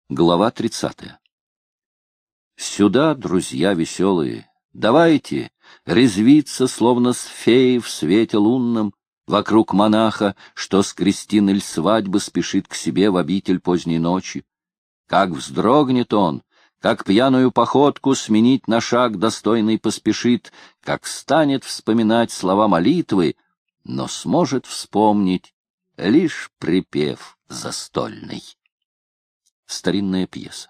Глава 30. Сюда, друзья веселые, давайте резвиться, словно с феей в свете лунном, вокруг монаха, что с крестин иль свадьбы спешит к себе в обитель поздней ночи. Как вздрогнет он, как пьяную походку сменить на шаг достойный поспешит, как станет вспоминать слова молитвы, но сможет вспомнить лишь припев застольный. Старинная пьеса.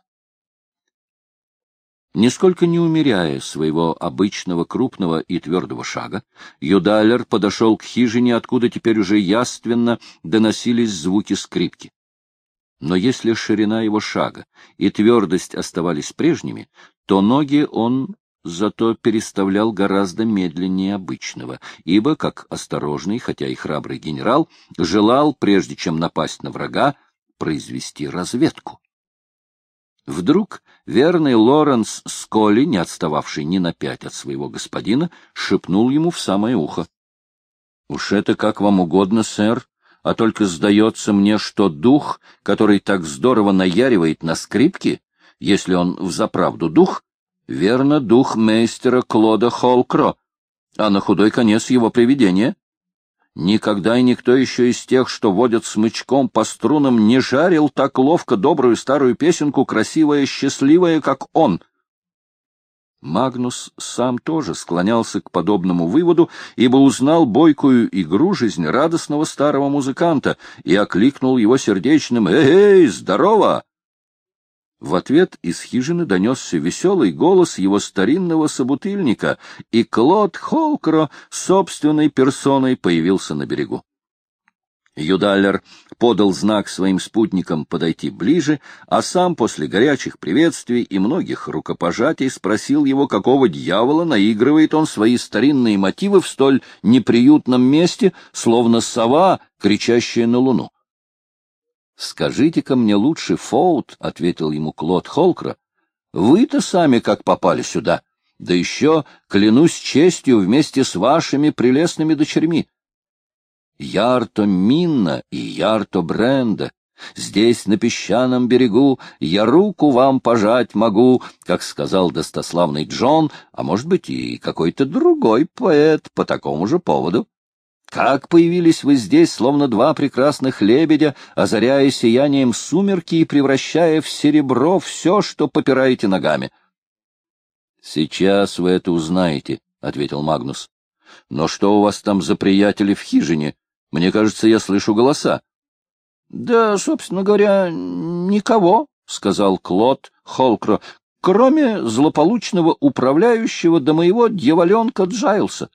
Нисколько не умеряя своего обычного крупного и твердого шага, Юдалер подошел к хижине, откуда теперь уже яственно доносились звуки скрипки. Но если ширина его шага и твердость оставались прежними, то ноги он зато переставлял гораздо медленнее обычного, ибо, как осторожный, хотя и храбрый генерал, желал, прежде чем напасть на врага, произвести разведку. Вдруг верный Лоренс Сколли, не отстававший ни на 5 от своего господина, шепнул ему в самое ухо: — Уж это как вам угодно, сэр, а только сдается мне, что дух, который так здорово наяривает на скрипке, если он взаправду дух, верно, дух мейстера Клода Холкро, а на худой конец его привидение. Никогда и никто еще из тех, что водят смычком по струнам, не жарил так ловко добрую старую песенку, красивая, счастливая, как он. Магнус сам тоже склонялся к подобному выводу, ибо узнал бойкую игру жизнерадостного старого музыканта и окликнул его сердечным «Эй, здорово!». В ответ из хижины донесся веселый голос его старинного собутыльника, и Клод Холкро собственной персоной появился на берегу. Юдалер подал знак своим спутникам подойти ближе, а сам после горячих приветствий и многих рукопожатий спросил его, какого дьявола наигрывает он свои старинные мотивы в столь неприютном месте, словно сова, кричащая на луну. — Скажите-ка мне лучше, Фоут, — ответил ему Клод Холкро, — вы-то сами как попали сюда, да еще, клянусь честью, вместе с вашими прелестными дочерьми. Ярто Минна и Ярто Бренда, здесь, на песчаном берегу, я руку вам пожать могу, как сказал достославный Джон, а может быть и какой-то другой поэт по такому же поводу. Как появились вы здесь, словно два прекрасных лебедя, озаряя сиянием сумерки и превращая в серебро все, что попираете ногами? — Сейчас вы это узнаете, — ответил Магнус. — Но что у вас там за приятели в хижине? Мне кажется, я слышу голоса. — Да, собственно говоря, никого, — сказал Клод Холкро, — кроме злополучного управляющего до моего дьяволенка Джайлса.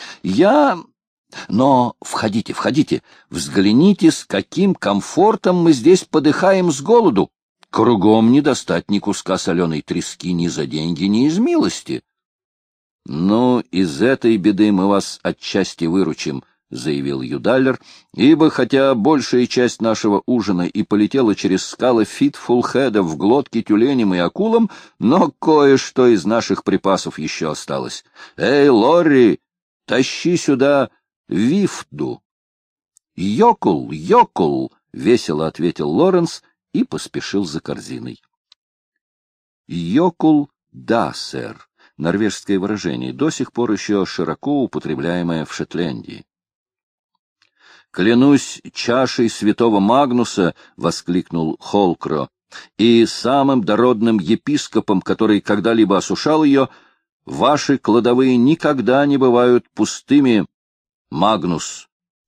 Но входите, входите, взгляните, с каким комфортом мы здесь подыхаем с голоду. Кругом не достать ни куска соленой трески ни за деньги, ни из милости. — Ну, из этой беды мы вас отчасти выручим, — заявил Юдалер, — ибо хотя большая часть нашего ужина и полетела через скалы Фитфулхеда в глотки тюленям и акулам, но кое-что из наших припасов еще осталось. Эй, Лорри, тащи сюда Вифду. — Йокул, йокул! — весело ответил Лоренс и поспешил за корзиной. Йокул — да, сэр, норвежское выражение, до сих пор еще широко употребляемое в Шотландии. — Клянусь чашей святого Магнуса, — воскликнул Холкро, — и самым дородным епископом, который когда-либо осушал ее, ваши кладовые никогда не бывают пустыми. Магнус.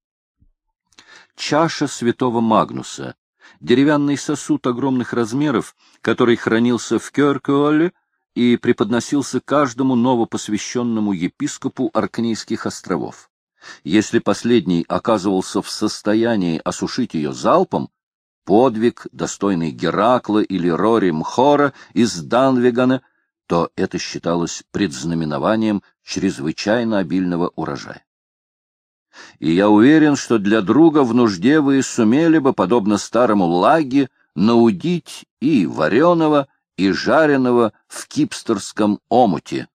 Чаша святого Магнуса — деревянный сосуд огромных размеров, который хранился в Кёркуолле и преподносился каждому новопосвященному епископу Оркнейских островов. Если последний оказывался в состоянии осушить ее залпом, подвиг, достойный Геракла или Рори Мхора из Данвегана, то это считалось предзнаменованием чрезвычайно обильного урожая. И я уверен, что для друга в нужде вы сумели бы, подобно старому Лаге, наудить и вареного, и жареного в кипстерском омуте.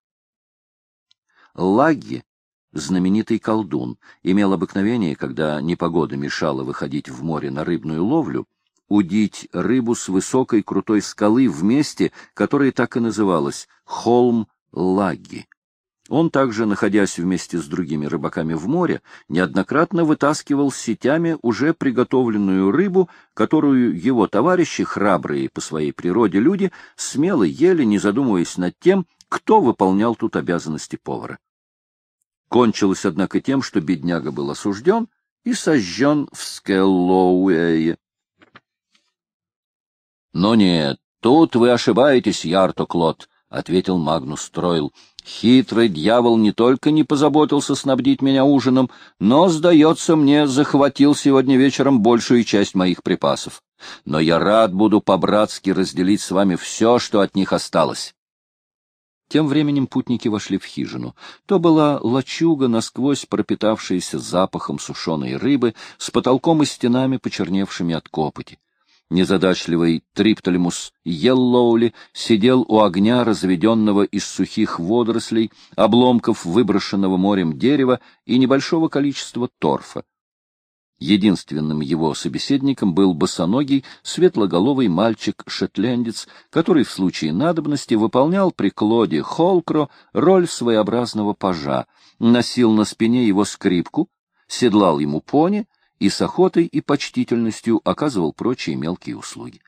Лагги, знаменитый колдун, имел обыкновение, когда непогода мешала выходить в море на рыбную ловлю, удить рыбу с высокой крутой скалы в месте, которое так и называлось — холм Лагги. Он также, находясь вместе с другими рыбаками в море, неоднократно вытаскивал сетями уже приготовленную рыбу, которую его товарищи, храбрые по своей природе люди, смело ели, не задумываясь над тем, кто выполнял тут обязанности повара. Кончилось, однако, тем, что бедняга был осужден и сожжен в Скеллоуэе. — Но нет, тут вы ошибаетесь, Ярто-Клод, — ответил Магнус Тройл. — Хитрый дьявол не только не позаботился снабдить меня ужином, но, сдается мне, захватил сегодня вечером большую часть моих припасов. Но я рад буду по-братски разделить с вами все, что от них осталось. Тем временем путники вошли в хижину. То была лачуга, насквозь пропитавшаяся запахом сушеной рыбы, с потолком и стенами, почерневшими от копоти. Незадачливый Триптолемус Йеллоули сидел у огня, разведенного из сухих водорослей, обломков выброшенного морем дерева и небольшого количества торфа. Единственным его собеседником был босоногий, светлоголовый мальчик-шотландец, который в случае надобности выполнял при Клоде Холкро роль своеобразного пажа, носил на спине его скрипку, седлал ему пони и с охотой и почтительностью оказывал прочие мелкие услуги.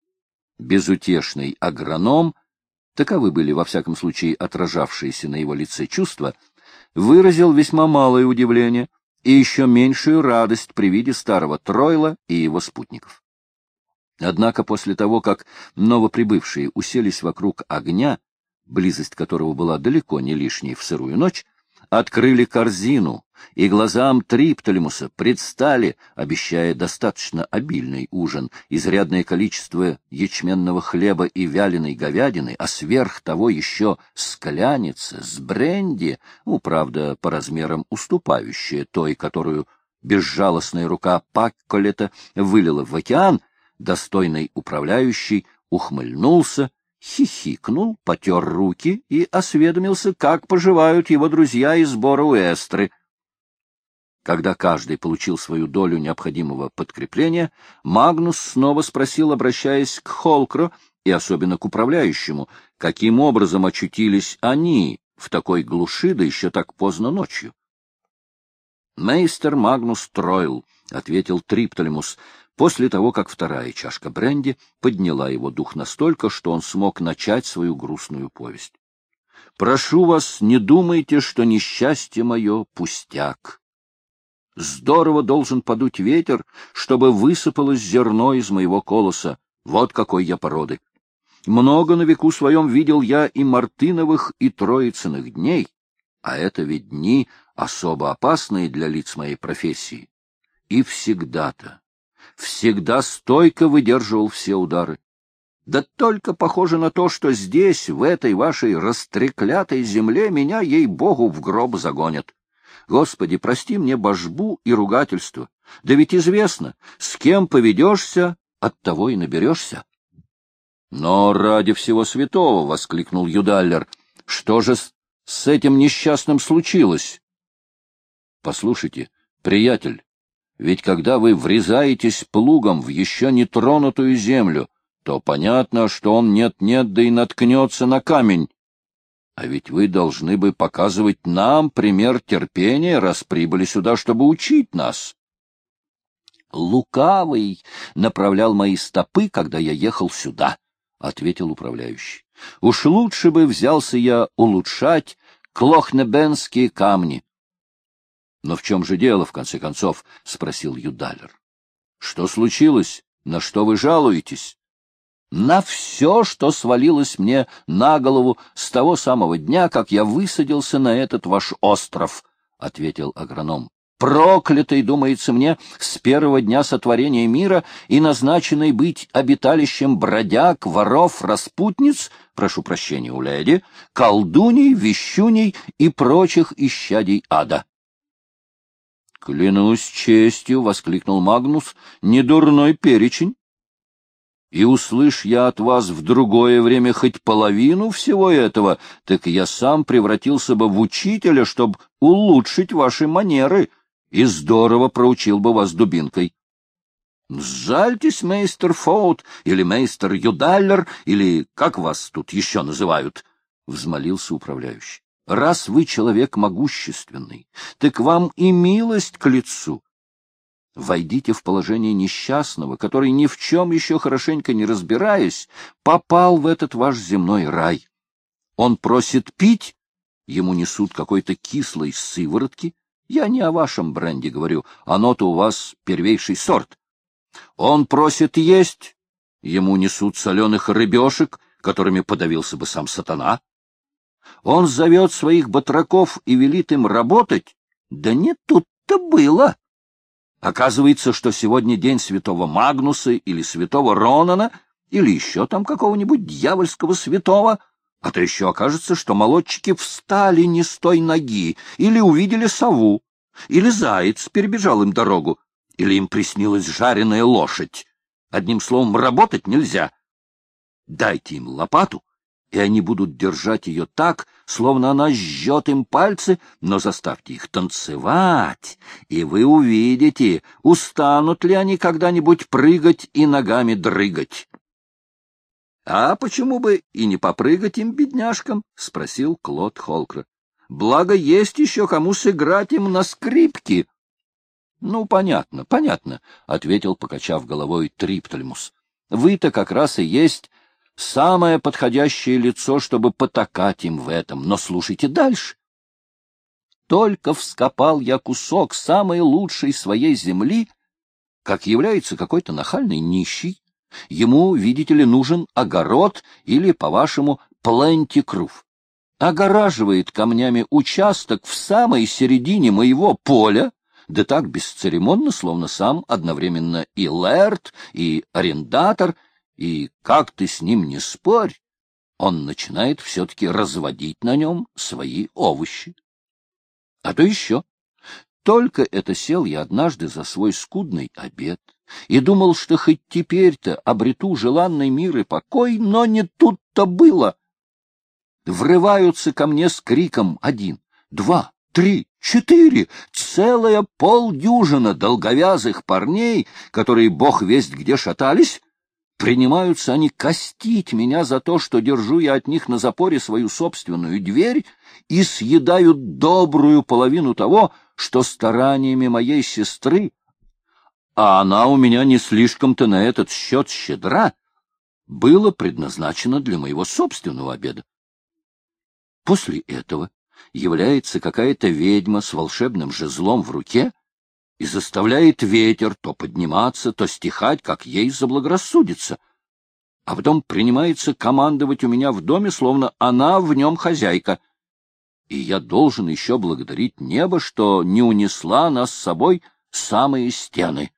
Безутешный агроном, таковы были во всяком случае отражавшиеся на его лице чувства, выразил весьма малое удивление и еще меньшую радость при виде старого Тройла и его спутников. Однако после того, как новоприбывшие уселись вокруг огня, близость которого была далеко не лишней в сырую ночь, открыли корзину, и глазам Триптолемуса предстали, обещая достаточно обильный ужин, изрядное количество ячменного хлеба и вяленой говядины, а сверх того еще скляница с бренди, правда, по размерам уступающая той, которую безжалостная рука Пакколета вылила в океан, достойный управляющий ухмыльнулся, хихикнул, потер руки и осведомился, как поживают его друзья из Боруэстры. Когда каждый получил свою долю необходимого подкрепления, Магнус снова спросил, обращаясь к Холкро и особенно к управляющему, каким образом очутились они в такой глуши, да еще так поздно ночью. «Мейстер Магнус Тройл», — ответил Триптолемус, после того, как вторая чашка бренди подняла его дух настолько, что он смог начать свою грустную повесть. «Прошу вас, не думайте, что несчастье мое пустяк. Здорово должен подуть ветер, чтобы высыпалось зерно из моего колоса. Вот какой я породы. Много на веку своем видел я и мартыновых, и троицыных дней, а это ведь дни особо опасные для лиц моей профессии. И всегда стойко выдерживал все удары. Да только похоже на то, что здесь, в этой вашей растреклятой земле, меня, ей-богу, в гроб загонят. Господи, прости мне божбу и ругательство. Да ведь известно, с кем поведешься, от того и наберешься. — Но ради всего святого! — воскликнул Юдаллер. — Что же с этим несчастным случилось? — Послушайте, приятель, ведь когда вы врезаетесь плугом в еще не тронутую землю, то понятно, что он нет-нет, да и наткнется на камень. А ведь вы должны бы показывать нам пример терпения, раз прибыли сюда, чтобы учить нас. Лукавый направлял мои стопы, когда я ехал сюда, — ответил управляющий. Уж лучше бы взялся я улучшать клохнебенские камни. — Но в чем же дело, в конце концов? — спросил Юдаллер. — Что случилось? На что вы жалуетесь? На все, что свалилось мне на голову с того самого дня, как я высадился на этот ваш остров, — ответил агроном. Проклятый, думается мне, с первого дня сотворения мира и назначенный быть обиталищем бродяг, воров, распутниц, прошу прощения у леди, колдуней, вещуней и прочих исчадий ада. — Клянусь честью, — воскликнул Магнус, — недурной перечень. И услышь я от вас в другое время хоть половину всего этого, так я сам превратился бы в учителя, чтобы улучшить ваши манеры, и здорово проучил бы вас дубинкой. Сжальтесь, мейстер Фоут, или мейстер Юдаллер, или как вас тут еще называют, — взмолился управляющий. — Раз вы человек могущественный, так вам и милость к лицу. Войдите в положение несчастного, который, ни в чем еще хорошенько не разбираясь, попал в этот ваш земной рай. Он просит пить, ему несут какой-то кислой сыворотки. Я не о вашем бренде говорю, оно-то у вас первейший сорт. Он просит есть, ему несут соленых рыбешек, которыми подавился бы сам сатана. Он зовет своих батраков и велит им работать. Да не тут-то было. Оказывается, что сегодня день святого Магнуса или святого Ронана, или еще там какого-нибудь дьявольского святого, а то еще окажется, что молодчики встали не с той ноги, или увидели сову, или заяц перебежал им дорогу, или им приснилась жареная лошадь. Одним словом, работать нельзя. Дайте им лопату, и они будут держать ее так, словно она жжет им пальцы, но заставьте их танцевать, и вы увидите, устанут ли они когда-нибудь прыгать и ногами дрыгать. — А почему бы и не попрыгать им, бедняжкам? — спросил Клод Холкра. — Благо есть еще кому сыграть им на скрипке. — Ну, понятно, понятно, — ответил, покачав головой, Триптольмус. — Вы-то как раз и есть самое подходящее лицо, чтобы потакать им в этом. Но слушайте дальше. Только вскопал я кусок самой лучшей своей земли, как является какой-то нахальный нищий. Ему, видите ли, нужен огород или, по-вашему, плентикруф. Огораживает камнями участок в самой середине моего поля, да так бесцеремонно, словно сам одновременно и лэрд, и арендатор, и как ты с ним не спорь, он начинает все-таки разводить на нем свои овощи. А то еще. Только это сел я однажды за свой скудный обед и думал, что хоть теперь-то обрету желанный мир и покой, но не тут-то было. Врываются ко мне с криком 1, 2, 3, 4, целая полдюжина долговязых парней, которые бог весть где шатались. Принимаются они костить меня за то, что держу я от них на запоре свою собственную дверь, и съедают добрую половину того, что стараниями моей сестры, а она у меня не слишком-то на этот счет щедра, было предназначено для моего собственного обеда. После этого является какая-то ведьма с волшебным жезлом в руке и заставляет ветер то подниматься, то стихать, как ей заблагорассудится, а потом принимается командовать у меня в доме, словно она в нем хозяйка. И я должен еще благодарить небо, что не унесла нас с собой самые стены.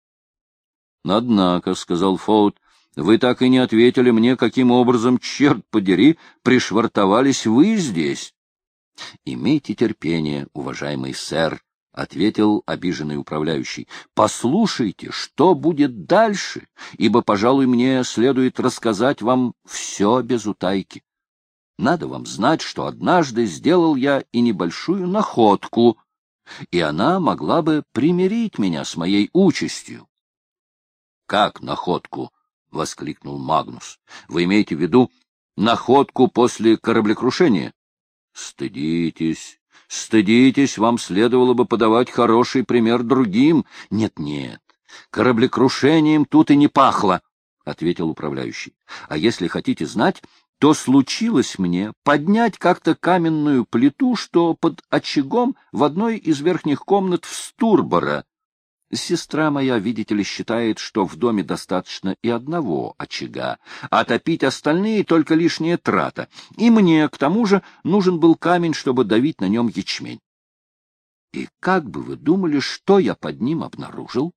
— Однако, — сказал Фоут, — вы так и не ответили мне, каким образом, черт подери, пришвартовались вы здесь. — Имейте терпение, уважаемый сэр, — ответил обиженный управляющий. — Послушайте, что будет дальше, ибо, пожалуй, мне следует рассказать вам все без утайки. Надо вам знать, что однажды сделал я и небольшую находку, и она могла бы примирить меня с моей участью. — Как находку? — воскликнул Магнус. — Вы имеете в виду находку после кораблекрушения? — Стыдитесь. Стыдитесь, вам следовало бы подавать хороший пример другим. Нет, кораблекрушением тут и не пахло, — ответил управляющий. А если хотите знать, то случилось мне поднять как-то каменную плиту, что под очагом в одной из верхних комнат в Стурборо. Сестра моя, видите ли, считает, что в доме достаточно и одного очага, а топить остальные — только лишняя трата. И мне, к тому же, нужен был камень, чтобы давить на нем ячмень. И как бы вы думали, что я под ним обнаружил?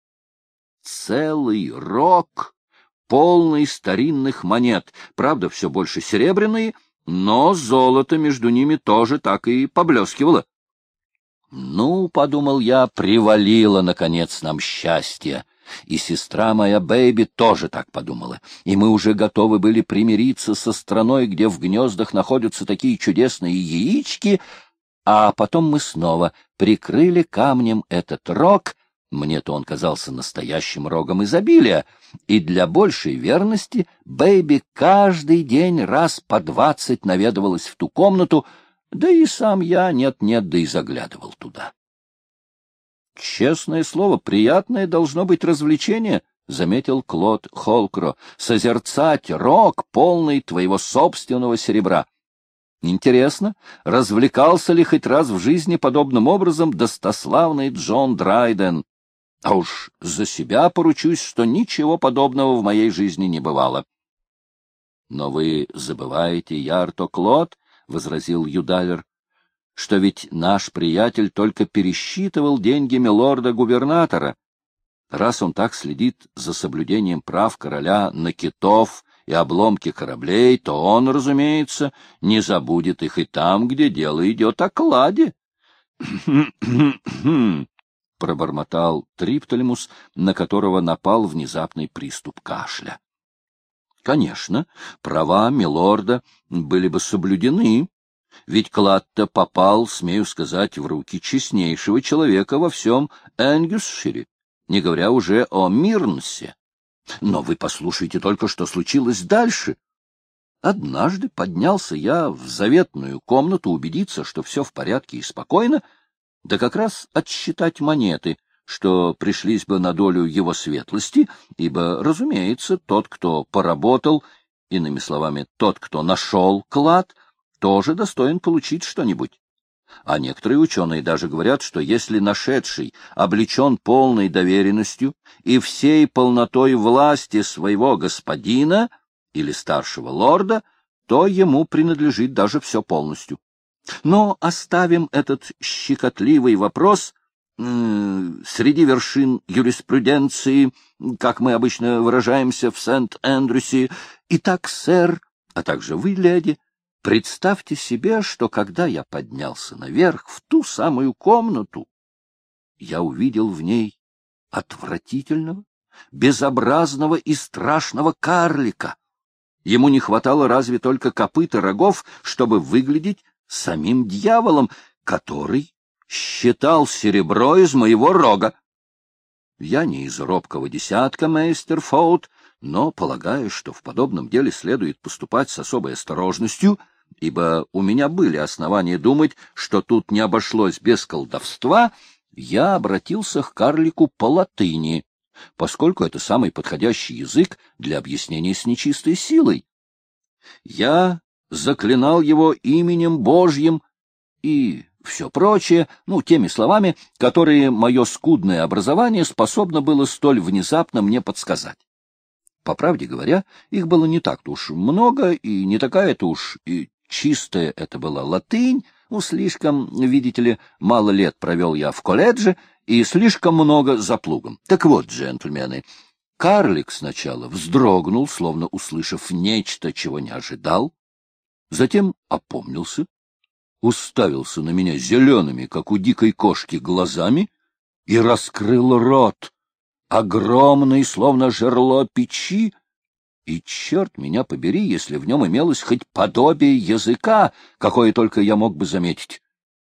Целый рог, полный старинных монет, правда, все больше серебряные, но золото между ними тоже так и поблескивало. Ну, — подумал я, — привалило, наконец, нам счастье. И сестра моя Бэйби тоже так подумала. И мы уже готовы были примириться со страной, где в гнездах находятся такие чудесные яички, а потом мы снова прикрыли камнем этот рог, Мне-то он казался настоящим рогом изобилия, и для большей верности Бэйби каждый день раз по 20 наведывалась в ту комнату, да и сам я нет-нет, да и заглядывал туда. — Честное слово, приятное должно быть развлечение, — заметил Клод Холкро, — созерцать рог, полный твоего собственного серебра. Интересно, развлекался ли хоть раз в жизни подобным образом достославный Джон Драйден? А уж за себя поручусь, что ничего подобного в моей жизни не бывало. — Но вы забываете, Ярто Клод, — возразил юдалер, — что ведь наш приятель только пересчитывал деньги милорда-губернатора. Раз он так следит за соблюдением прав короля на китов и обломки кораблей, то он, разумеется, не забудет их и там, где дело идет о кладе. — пробормотал Триптолемус, на которого напал внезапный приступ кашля. Конечно, права милорда были бы соблюдены, ведь клад-то попал, смею сказать, в руки честнейшего человека во всем Энгюсшире, не говоря уже о Мирнсе. Но вы послушайте только, что случилось дальше. Однажды поднялся я в заветную комнату убедиться, что все в порядке и спокойно, да как раз отсчитать монеты, что пришлись бы на долю его светлости, ибо, разумеется, тот, кто поработал, иными словами, тот, кто нашел клад, тоже достоин получить что-нибудь. А некоторые ученые даже говорят, что если нашедший облечен полной доверенностью и всей полнотой власти своего господина или старшего лорда, то ему принадлежит даже все полностью. Но оставим этот щекотливый вопрос среди вершин юриспруденции, как мы обычно выражаемся в Сент-Эндрюсе. Итак, сэр, а также вы, леди, представьте себе, что когда я поднялся наверх в ту самую комнату, я увидел в ней отвратительного, безобразного и страшного карлика. Ему не хватало разве только копыт и рогов, чтобы выглядеть самим дьяволом, который считал серебро из моего рога. Я не из робкого десятка, мейстер Фоут, но полагаю, что в подобном деле следует поступать с особой осторожностью, ибо у меня были основания думать, что тут не обошлось без колдовства. Я обратился к карлику по латыни, поскольку это самый подходящий язык для объяснения с нечистой силой. Я заклинал его именем Божьим и все прочее, теми словами, которые мое скудное образование способно было столь внезапно мне подсказать. По правде говоря, их было не так-то уж много, и не такая-то уж и чистая это была латынь. Слишком, видите ли, мало лет провел я в колледже, и слишком много за плугом. Так вот, джентльмены, карлик сначала вздрогнул, словно услышав нечто, чего не ожидал, затем опомнился, уставился на меня зелеными, как у дикой кошки, глазами и раскрыл рот, огромный, словно жерло печи, и черт меня побери, если в нем имелось хоть подобие языка, какое только я мог бы заметить.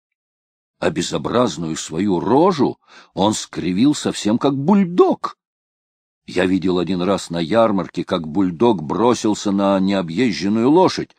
А безобразную свою рожу он скривил совсем как бульдог. Я видел один раз на ярмарке, как бульдог бросился на необъезженную лошадь.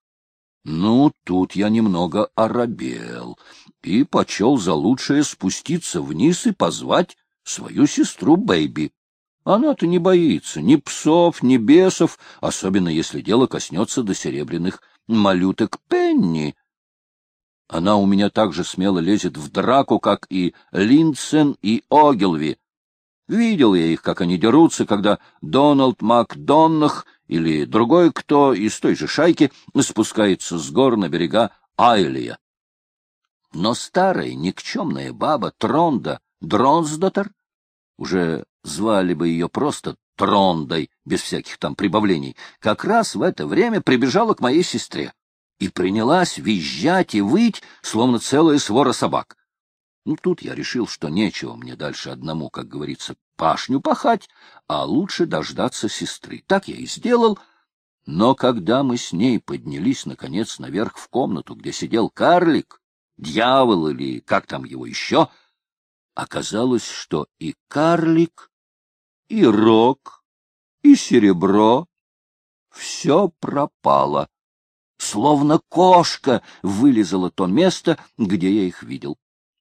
Тут я немного оробел и почел за лучшее спуститься вниз и позвать свою сестру Бэйби. Она-то не боится ни псов, ни бесов, особенно если дело коснется до серебряных малюток Пенни. Она у меня так же смело лезет в драку, как и Линдсен и Огилви. Видел я их, как они дерутся, когда Дональд Макдоннах или другой кто из той же шайки спускается с гор на берега Айлия. Но старая никчемная баба Тронда Дронсдоттер, уже звали бы ее просто Трондой, без всяких там прибавлений, как раз в это время прибежала к моей сестре и принялась визжать и выть, словно целая свора собак. Тут я решил, что нечего мне дальше одному, как говорится, пашню пахать, а лучше дождаться сестры. Так я и сделал. Но когда мы с ней поднялись, наконец, наверх в комнату, где сидел карлик, дьявол или как там его еще, Оказалось, что и карлик, и рог, и серебро — все пропало. Словно кошка вылезала то место, где я их видел.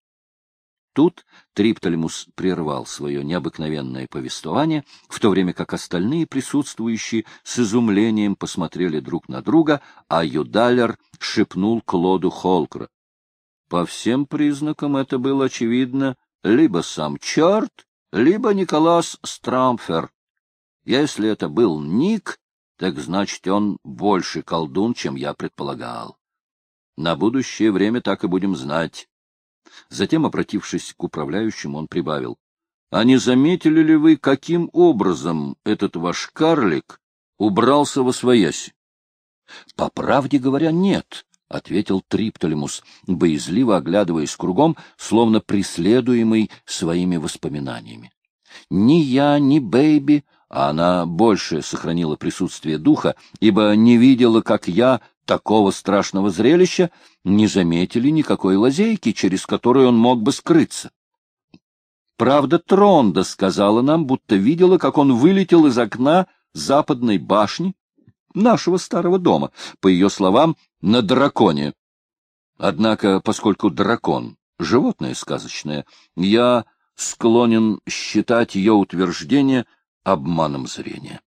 Тут Триптолемус прервал свое необыкновенное повествование, в то время как остальные присутствующие с изумлением посмотрели друг на друга, а Юдалер шепнул Клоду Холкра. По всем признакам это был, очевидно, либо сам черт, либо Николас Страмфер. Если это был Ник, так значит, он больше колдун, чем я предполагал. На будущее время так и будем знать. Затем, обратившись к управляющему, он прибавил. — А не заметили ли вы, каким образом этот ваш карлик убрался восвояси? — По правде говоря, нет, — ответил Триптолемус, боязливо оглядываясь кругом, словно преследуемый своими воспоминаниями. — Ни я, ни Бэйби, а она больше сохранила присутствие духа, ибо не видела, как я, такого страшного зрелища, не заметили никакой лазейки, через которую он мог бы скрыться. Правда, Тронда сказала нам, будто видела, как он вылетел из окна западной башни нашего старого дома, по ее словам, на драконе. Однако, поскольку дракон — животное сказочное, я склонен считать ее утверждение обманом зрения.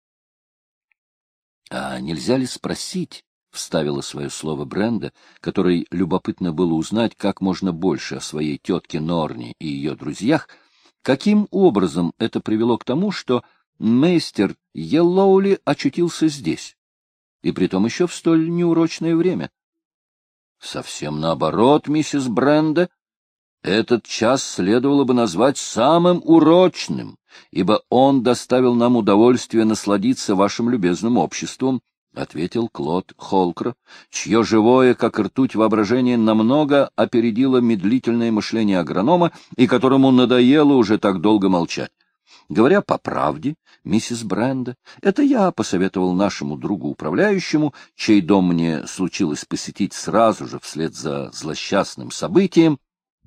— А нельзя ли спросить, — вставила свое слово Бренда, которой любопытно было узнать как можно больше о своей тетке Норне и ее друзьях, каким образом это привело к тому, что мейстер Йеллоули очутился здесь, и притом еще в столь неурочное время. — Совсем наоборот, миссис Бренда. Этот час следовало бы назвать самым урочным, ибо он доставил нам удовольствие насладиться вашим любезным обществом, — ответил Клод Холкр, чье живое, как ртуть, воображение намного опередило медлительное мышление агронома и которому надоело уже так долго молчать. Говоря по правде, миссис Бренда, это я посоветовал нашему другу-управляющему, чей дом мне случилось посетить сразу же вслед за злосчастным событием,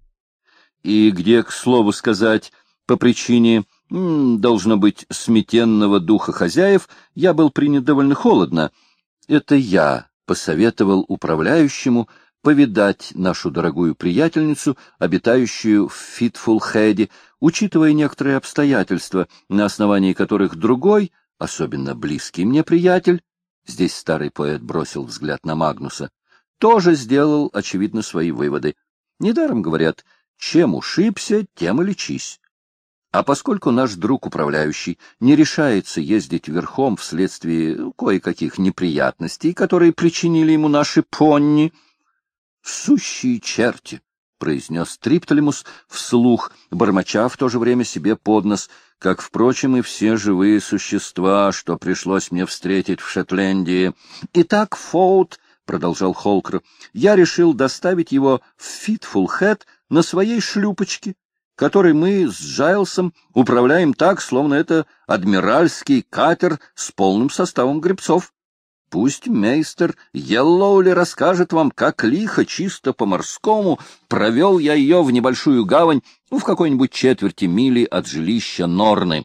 и где, к слову сказать, по причине, должно быть, сметенного духа хозяев, я был принят довольно холодно. Это я посоветовал управляющему повидать нашу дорогую приятельницу, обитающую в Фитфулхеде, учитывая некоторые обстоятельства, на основании которых другой, особенно близкий мне приятель, здесь старый поэт бросил взгляд на Магнуса, тоже сделал, очевидно, свои выводы. Недаром говорят, чем ушибся, тем и лечись. А поскольку наш друг-управляющий не решается ездить верхом вследствие кое-каких неприятностей, которые причинили ему наши понни, — Сущие черти! — произнес Триптолемус вслух, бормоча в то же время себе под нос, как, впрочем, и все живые существа, что пришлось мне встретить в Шотландии. — Итак, Фоут, — продолжал Холкр, — я решил доставить его в Фитфулхед на своей шлюпочке, которой мы с Джайлсом управляем так, словно это адмиральский катер с полным составом гребцов. Пусть мейстер Йеллоули расскажет вам, как лихо, чисто по-морскому провел я ее в небольшую гавань в какой-нибудь четверти мили от жилища Норны.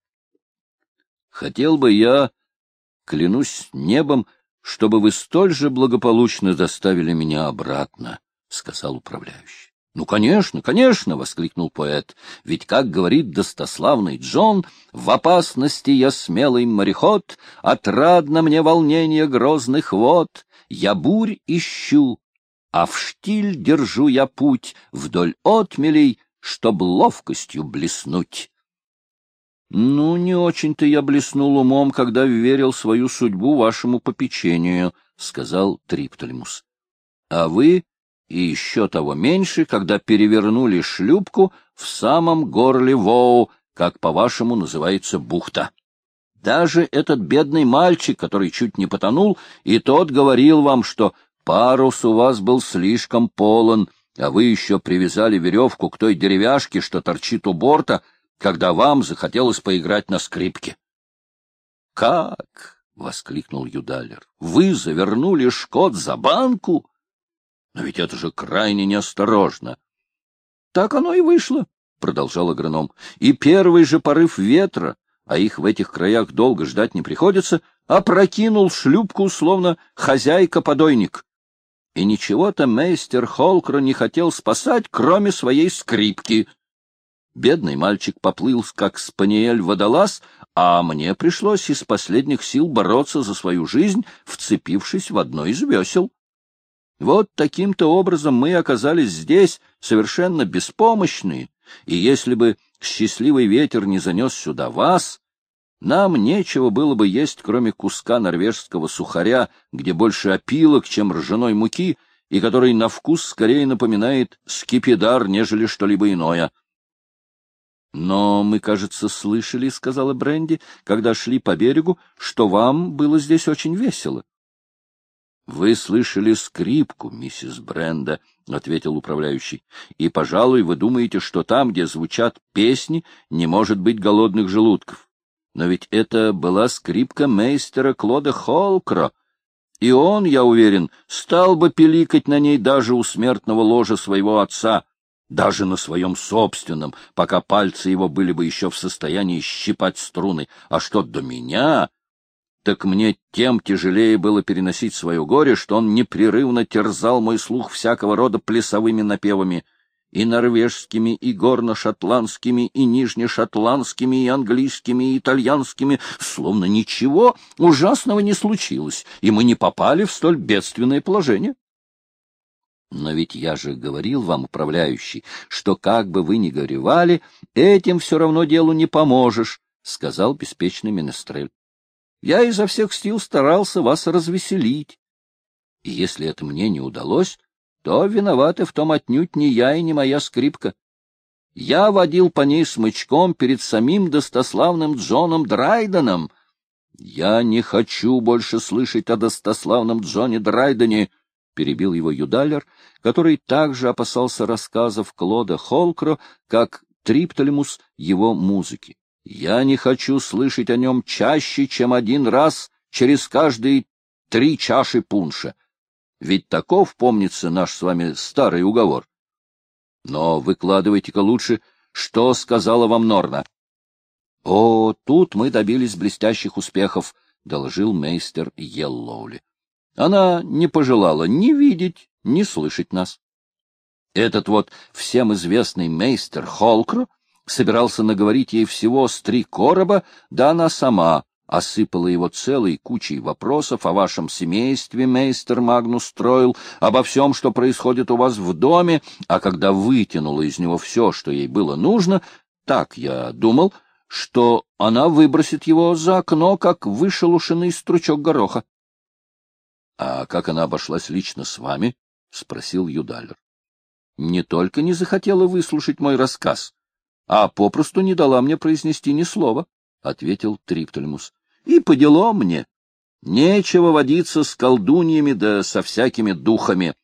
Хотел бы я, клянусь небом, чтобы вы столь же благополучно доставили меня обратно, — сказал управляющий. — Ну, конечно, конечно! — воскликнул поэт. — Ведь, как говорит достославный Джон, в опасности я смелый мореход, отрадно мне волнение грозных вод, я бурь ищу, а в штиль держу я путь вдоль отмелей, чтоб ловкостью блеснуть. — Ну, не очень-то я блеснул умом, когда верил свою судьбу вашему попечению, — сказал Триптолемус. — А вы... и еще того меньше, когда перевернули шлюпку в самом горле Воу, как, по-вашему, называется бухта. Даже этот бедный мальчик, который чуть не потонул, и тот говорил вам, что парус у вас был слишком полон, а вы еще привязали веревку к той деревяшке, что торчит у борта, когда вам захотелось поиграть на скрипке. — Как? — воскликнул Юдалер. — Вы завернули шкот за банку? Но ведь это же крайне неосторожно. — Так оно и вышло, продолжал агроном, — и первый же порыв ветра, а их в этих краях долго ждать не приходится, опрокинул шлюпку, словно хозяйка-подойник. И ничего-то мейстер Холкро не хотел спасать, кроме своей скрипки. Бедный мальчик поплыл, как спаниель-водолаз, а мне пришлось из последних сил бороться за свою жизнь, вцепившись в одно из весел. Вот таким-то образом мы оказались здесь, совершенно беспомощные, и если бы счастливый ветер не занес сюда вас, нам нечего было бы есть, кроме куска норвежского сухаря, где больше опилок, чем ржаной муки, и который на вкус скорее напоминает скипидар, нежели что-либо иное. — Но мы, кажется, слышали, — сказала Бренди, когда шли по берегу, — что вам было здесь очень весело. — Вы слышали скрипку, миссис Бренда, — ответил управляющий, — и, пожалуй, вы думаете, что там, где звучат песни, не может быть голодных желудков. Но ведь это была скрипка мейстера Клода Холкро, и он, я уверен, стал бы пиликать на ней даже у смертного ложа своего отца, даже на своем собственном, пока пальцы его были бы еще в состоянии щипать струны. А что до меня, так мне тем тяжелее было переносить свое горе, что он непрерывно терзал мой слух всякого рода плясовыми напевами, и норвежскими, и горно-шотландскими, и нижнешотландскими, и английскими, и итальянскими, словно ничего ужасного не случилось, и мы не попали в столь бедственное положение. Но ведь я же говорил вам, управляющий, что как бы вы ни горевали, этим все равно делу не поможешь, — сказал беспечный менестрель. Я изо всех сил старался вас развеселить. И если это мне не удалось, то виноваты в том отнюдь не я и не моя скрипка. Я водил по ней смычком перед самим достославным Джоном Драйденом. Я не хочу больше слышать о достославном Джоне Драйдене, — перебил его Юдалер, который также опасался рассказов Клода Холкро, как Триптолемус его музыки. Я не хочу слышать о нем чаще, чем один раз через каждые 3 чаши пунша. Ведь таков, помнится, наш с вами старый уговор. Но выкладывайте-ка лучше, что сказала вам Норна. — О, тут мы добились блестящих успехов, — доложил мейстер Йеллоули. Она не пожелала ни видеть, ни слышать нас. Этот вот всем известный мейстер Холкро собирался наговорить ей всего с 3 короба, да она сама осыпала его целой кучей вопросов о вашем семействе, мейстер Магнус Тройл, обо всем, что происходит у вас в доме, а когда вытянула из него все, что ей было нужно, так я думал, что она выбросит его за окно, как вышелушенный стручок гороха. — А как она обошлась лично с вами? — спросил Юдалер. — Не только не захотела выслушать мой рассказ, а попросту не дала мне произнести ни слова, — ответил Триптолемус. — И по делам мне. Нечего водиться с колдуньями да со всякими духами.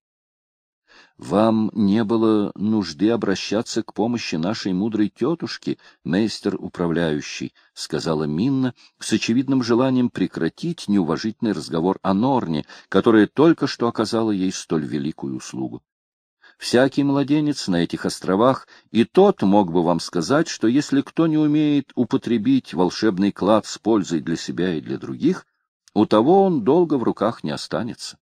— Вам не было нужды обращаться к помощи нашей мудрой тетушки, мейстер управляющий, — сказала Минна с очевидным желанием прекратить неуважительный разговор о Норне, которая только что оказала ей столь великую услугу. Всякий младенец на этих островах и тот мог бы вам сказать, что если кто не умеет употребить волшебный клад с пользой для себя и для других, у того он долго в руках не останется.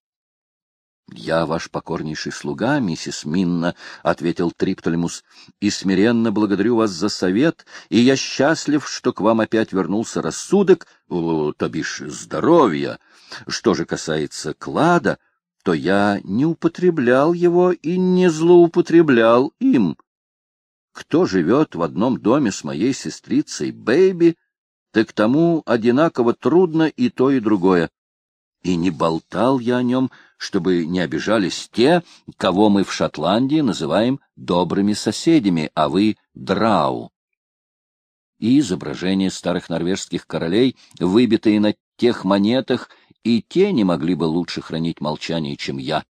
— Я ваш покорнейший слуга, миссис Минна, — ответил Триптолемус, — и смиренно благодарю вас за совет, и я счастлив, что к вам опять вернулся рассудок, то бишь здоровье. Что же касается клада, то я не употреблял его и не злоупотреблял им. Кто живет в одном доме с моей сестрицей Бэйби, так тому одинаково трудно и то, и другое. И не болтал я о нем, чтобы не обижались те, кого мы в Шотландии называем добрыми соседями, а вы — драу. И изображения старых норвежских королей, выбитые на тех монетах, и те не могли бы лучше хранить молчание, чем я.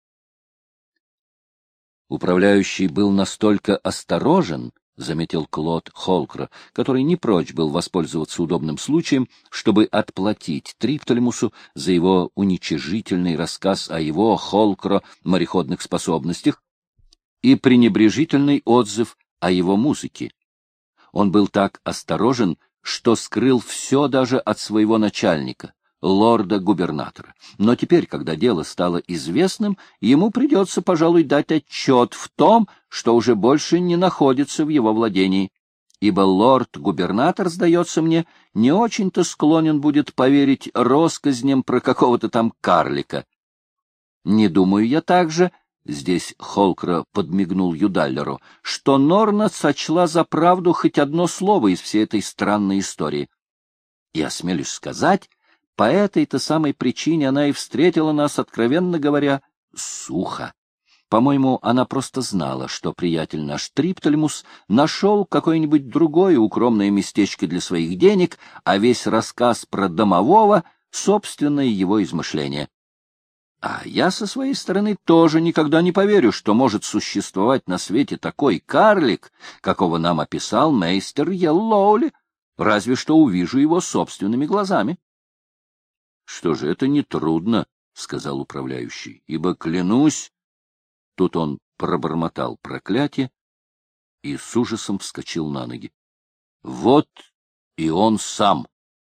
Управляющий был настолько осторожен, — заметил Клод Холкро, который не прочь был воспользоваться удобным случаем, чтобы отплатить Триптолемусу за его уничижительный рассказ о его, Холкро, мореходных способностях и пренебрежительный отзыв о его музыке. Он был так осторожен, что скрыл все даже от своего начальника, лорда-губернатора. Но теперь, когда дело стало известным, ему придется, пожалуй, дать отчет в том, что уже больше не находится в его владении, ибо лорд-губернатор, сдается мне, не очень-то склонен будет поверить россказням про какого-то там карлика. Не думаю я также, здесь Холкра подмигнул Юдаллеру, что Норна сочла за правду хоть одно слово из всей этой странной истории. И осмелюсь сказать, по этой-то самой причине она и встретила нас, откровенно говоря, сухо. По-моему, она просто знала, что приятель наш Триптольмус нашел какое-нибудь другое укромное местечко для своих денег, а весь рассказ про домового — собственное его измышление. А я со своей стороны тоже никогда не поверю, что может существовать на свете такой карлик, какого нам описал мейстер Йеллоули, разве что увижу его собственными глазами. — Что же, это нетрудно, — сказал управляющий, — ибо, клянусь... Тут он пробормотал проклятие и с ужасом вскочил на ноги. Вот и он сам.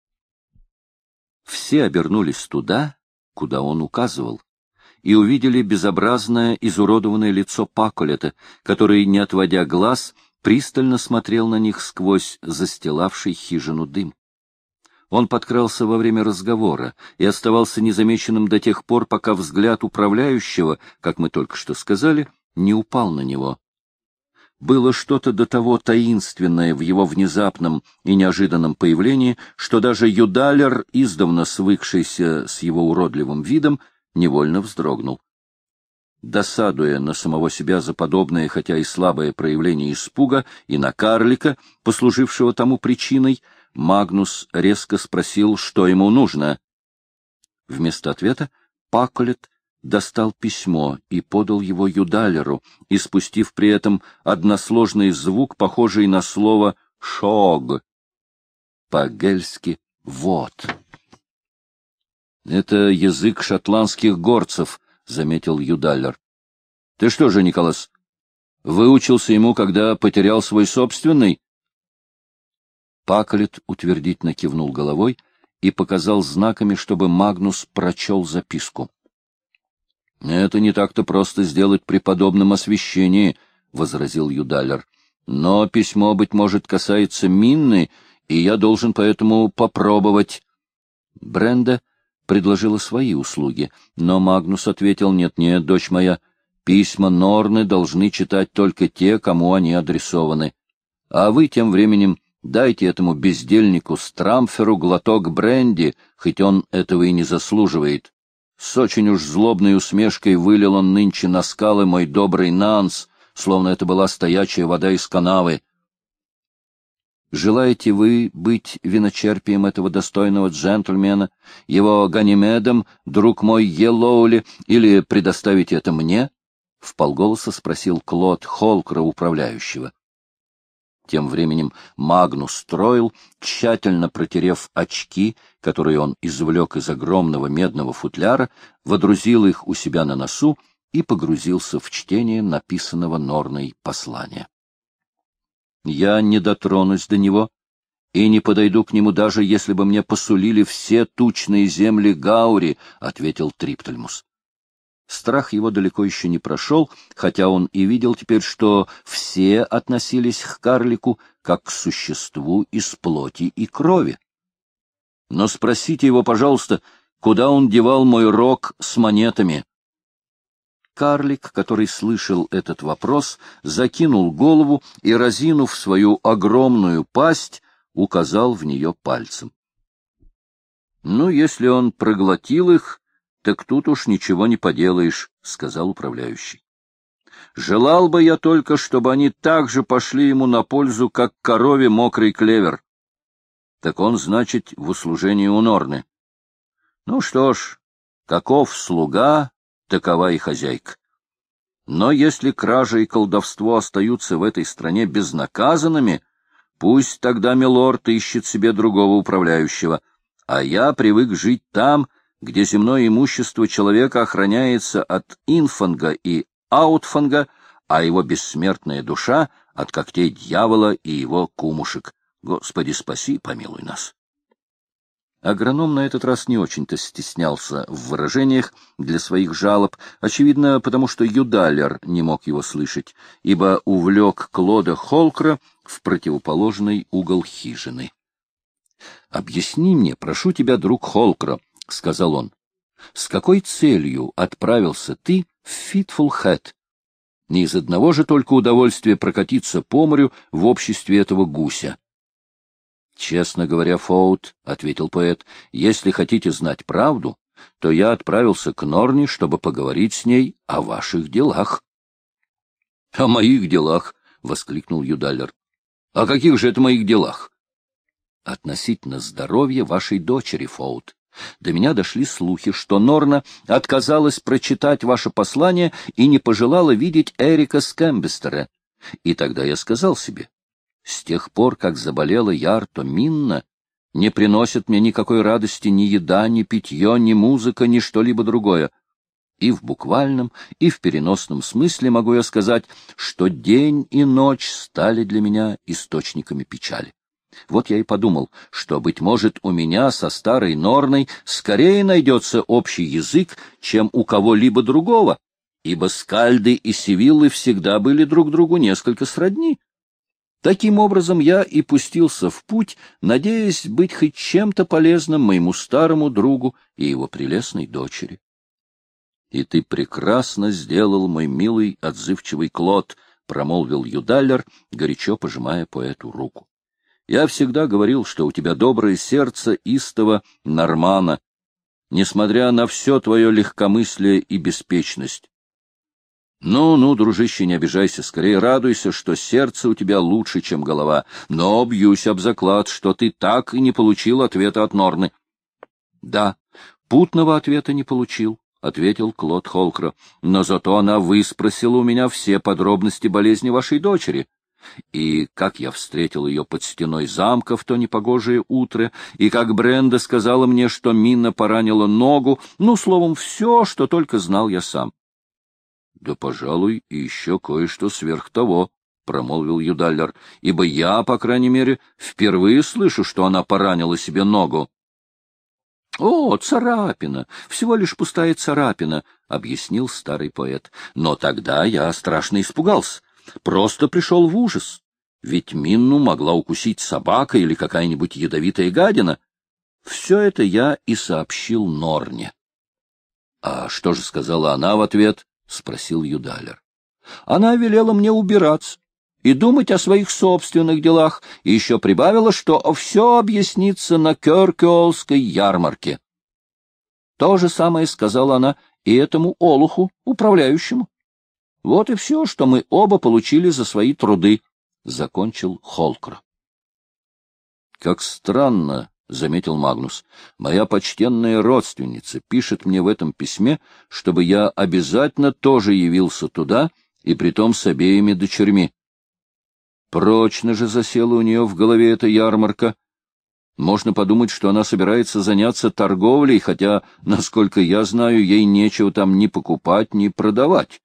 Все обернулись туда, куда он указывал, и увидели безобразное, изуродованное лицо Паколета, который, не отводя глаз, пристально смотрел на них сквозь застилавший хижину дым. Он подкрался во время разговора и оставался незамеченным до тех пор, пока взгляд управляющего, как мы только что сказали, не упал на него. Было что-то до того таинственное в его внезапном и неожиданном появлении, что даже Юдаллер, издавна свыкшийся с его уродливым видом, невольно вздрогнул. Досадуя на самого себя за подобное, хотя и слабое проявление испуга, и на карлика, послужившего тому причиной, Магнус резко спросил, что ему нужно. Вместо ответа Паколет достал письмо и подал его Юдаллеру, испустив при этом односложный звук, похожий на слово «шог». По-гельски «вот». «Это язык шотландских горцев», — заметил Юдаллер. — Ты что же, Николас, выучился ему, когда потерял свой собственный? Паколет утвердительно кивнул головой и показал знаками, чтобы Магнус прочел записку. — Это не так-то просто сделать при подобном освещении, — возразил Юдаллер. — Но письмо, быть может, касается Минны, и я должен поэтому попробовать. Бренда предложила свои услуги, но Магнус ответил: «Нет-нет, дочь моя, письма Норны должны читать только те, кому они адресованы. А вы тем временем дайте этому бездельнику Страмферу глоток бренди, хоть он этого и не заслуживает». С очень уж злобной усмешкой вылил он нынче на скалы мой добрый Нанс, словно это была стоячая вода из канавы. Желаете вы быть виночерпием этого достойного джентльмена, его Ганимедом, друг мой Йеллоули, или предоставите это мне? — вполголоса спросил Клод Холкра, управляющего. Тем временем Магнус Строил, тщательно протерев очки, которые он извлек из огромного медного футляра, водрузил их у себя на носу и погрузился в чтение написанного Норной послания. «Я не дотронусь до него и не подойду к нему, даже если бы мне посулили все тучные земли Гаури», — ответил Триптольмус. Страх его далеко еще не прошел, хотя он и видел теперь, что все относились к карлику как к существу из плоти и крови. «Но спросите его, пожалуйста, куда он девал мой рог с монетами?» Карлик, который слышал этот вопрос, закинул голову и, разинув свою огромную пасть, указал в нее пальцем. — Ну, если он проглотил их, так тут уж ничего не поделаешь, — сказал управляющий. — Желал бы я только, чтобы они так же пошли ему на пользу, как корове мокрый клевер. Так он, значит, в услужении у Норны. Ну что ж, каков слуга, такова и хозяйка. Но если кража и колдовство остаются в этой стране безнаказанными, пусть тогда милорд ищет себе другого управляющего, а я привык жить там, где земное имущество человека охраняется от инфанга и аутфанга, а его бессмертная душа от когтей дьявола и его кумушек. Господи, спаси, помилуй нас. Агроном на этот раз не очень-то стеснялся в выражениях для своих жалоб, очевидно, потому что Юдаллер не мог его слышать, ибо увлек Клода Холкра в противоположный угол хижины. — Объясни мне, прошу тебя, друг Холкра, — сказал он, — с какой целью отправился ты в Фитфул Хэт? Не из одного же только удовольствия прокатиться по морю в обществе этого гуся. — Честно говоря, Фоут, — ответил поэт, — если хотите знать правду, то я отправился к Норне, чтобы поговорить с ней о ваших делах. — О моих делах? — воскликнул Юдаллер. — О каких же это моих делах? — Относительно здоровья вашей дочери, Фоут. До меня дошли слухи, что Норна отказалась прочитать ваше послание и не пожелала видеть Эрика Скэмбестера. И тогда я сказал себе: с тех пор, как заболела Ярто Минна, не приносит мне никакой радости ни еда, ни питье, ни музыка, ни что-либо другое. И в буквальном, и в переносном смысле могу я сказать, что день и ночь стали для меня источниками печали. Вот я и подумал, что, быть может, у меня со старой Норной скорее найдется общий язык, чем у кого-либо другого, ибо скальды и сивиллы всегда были друг другу несколько сродни. Таким образом, я и пустился в путь, надеясь быть хоть чем-то полезным моему старому другу и его прелестной дочери. — И ты прекрасно сделал, мой милый, отзывчивый Клод, — промолвил Юдаллер, горячо пожимая поэту руку. — Я всегда говорил, что у тебя доброе сердце истого нормана, несмотря на все твое легкомыслие и беспечность. Ну, дружище, не обижайся, скорее радуйся, что сердце у тебя лучше, чем голова, но бьюсь об заклад, что ты так и не получил ответа от Норны. — Да, путного ответа не получил, — ответил Клод Холкра, — но зато она выспросила у меня все подробности болезни вашей дочери. И как я встретил ее под стеной замка в то непогожее утро, и как Бренда сказала мне, что Минна поранила ногу, словом, все, что только знал я сам. — Да, пожалуй, и еще кое-что сверх того, — промолвил Юдаллер, — ибо я, по крайней мере, впервые слышу, что она поранила себе ногу. — О, царапина! Всего лишь пустая царапина, — объяснил старый поэт. Но тогда я страшно испугался, просто пришел в ужас. Ведь Минну могла укусить собака или какая-нибудь ядовитая гадина. Все это я и сообщил Норне. — А что же сказала она в ответ? — спросил Юдаллер. — Она велела мне убираться и думать о своих собственных делах, и еще прибавила, что все объяснится на Кёркёлской ярмарке. То же самое сказала она и этому олуху, управляющему. Вот и все, что мы оба получили за свои труды, — закончил Холкра. — Как странно, — заметил Магнус, — моя почтенная родственница пишет мне в этом письме, чтобы я обязательно тоже явился туда, и притом с обеими дочерьми. Прочно же засела у нее в голове эта ярмарка. Можно подумать, что она собирается заняться торговлей, хотя, насколько я знаю, ей нечего там ни покупать, ни продавать.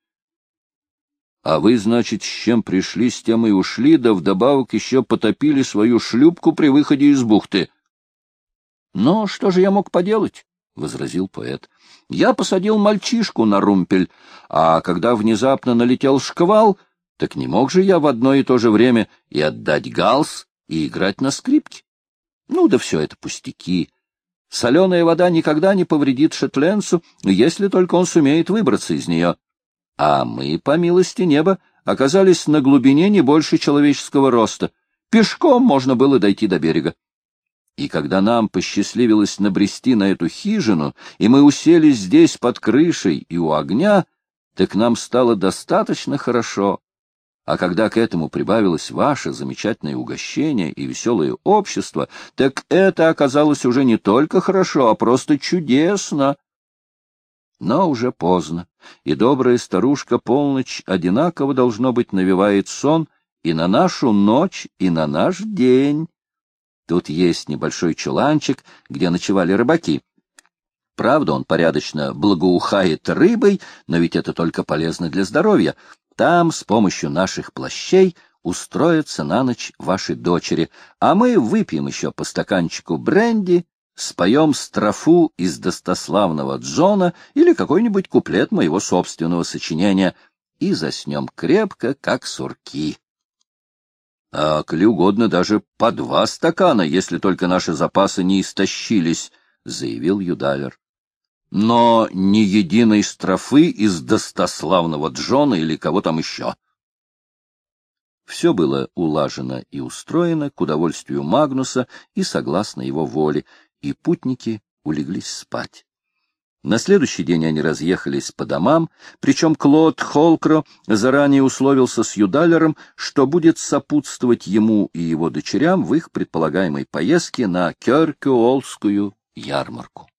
А вы, значит, с чем пришли, с тем и ушли, да вдобавок еще потопили свою шлюпку при выходе из бухты. — Но что же я мог поделать? — возразил поэт. — Я посадил мальчишку на румпель, а когда внезапно налетел шквал, так не мог же я в одно и то же время и отдать галс, и играть на скрипке. Да все это пустяки. Соленая вода никогда не повредит шотландцу, если только он сумеет выбраться из нее. А мы, по милости неба, оказались на глубине не больше человеческого роста. Пешком можно было дойти до берега. И когда нам посчастливилось набрести на эту хижину, и мы уселись здесь под крышей и у огня, так нам стало достаточно хорошо. А когда к этому прибавилось ваше замечательное угощение и веселое общество, так это оказалось уже не только хорошо, а просто чудесно. Но уже поздно, и добрая старушка полночь одинаково, должно быть, навевает сон и на нашу ночь, и на наш день. Тут есть небольшой чуланчик, где ночевали рыбаки. Правда, он порядочно благоухает рыбой, но ведь это только полезно для здоровья. Там с помощью наших плащей устроятся на ночь ваши дочери, а мы выпьем еще по стаканчику бренди, споем строфу из достославного Джона или какой-нибудь куплет моего собственного сочинения и заснем крепко, как сурки. А коли угодно даже по 2 стакана, если только наши запасы не истощились, — заявил Юдалер. Но ни единой строфы из достославного Джона или кого там еще. Все было улажено и устроено к удовольствию Магнуса и согласно его воле, и путники улеглись спать. На следующий день они разъехались по домам, причем Клод Холкро заранее условился с Юдалером, что будет сопутствовать ему и его дочерям в их предполагаемой поездке на Кёркеуолскую ярмарку.